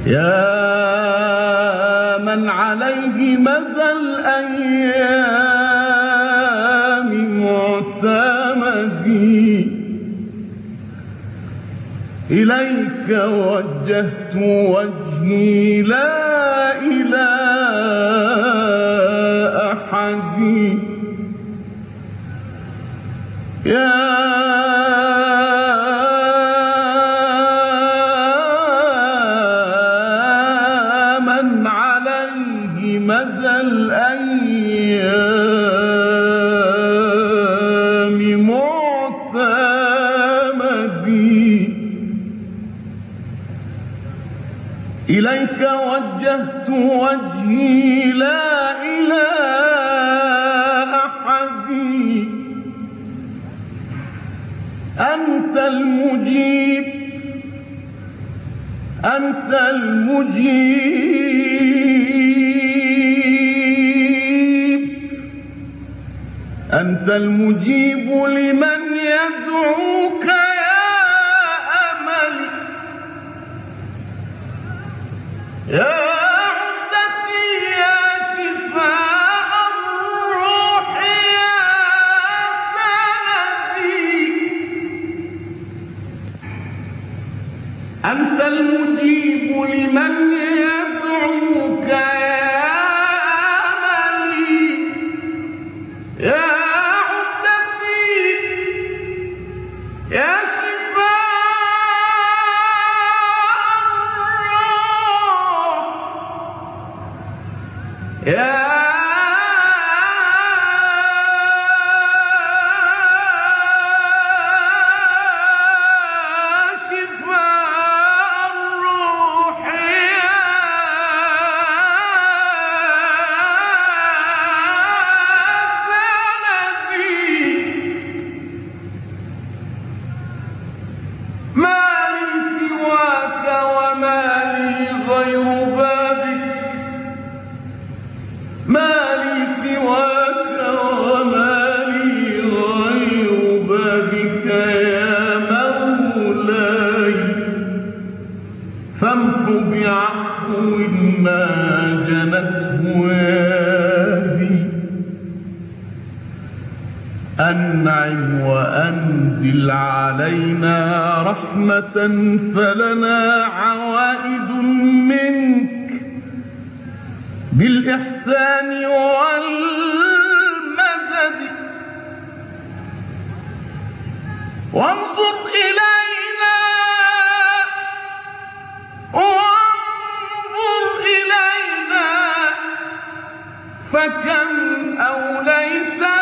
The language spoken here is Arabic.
يا من عليه مدى الأيام معتمدي، إليك وجهت وجهي لا إلى أحد. يا من عليه مدى الأيام معتمدي، إليك وجهت وجهي لا إلى أحد. أنت المجيب، أنت المجيب، أنت المجيب لمن يدعوك يا أمل. يا عدتي يا شفاء الروح يا سندي، أنت المجيب لمن يدعوك يا أملي. يا عدتي يا يا شفاء الروح يا سندي، ما لي سواك وما لي غير بابك، ما لي سواك وما لي غير بابك يا مولاي. فامح بعفو ما جنته يدي، أنعم وأنزل علينا رحمة فلنا عوائد منك بالإحسان والمدد. وانظر إلينا، وانظر إلينا، فكم أوليت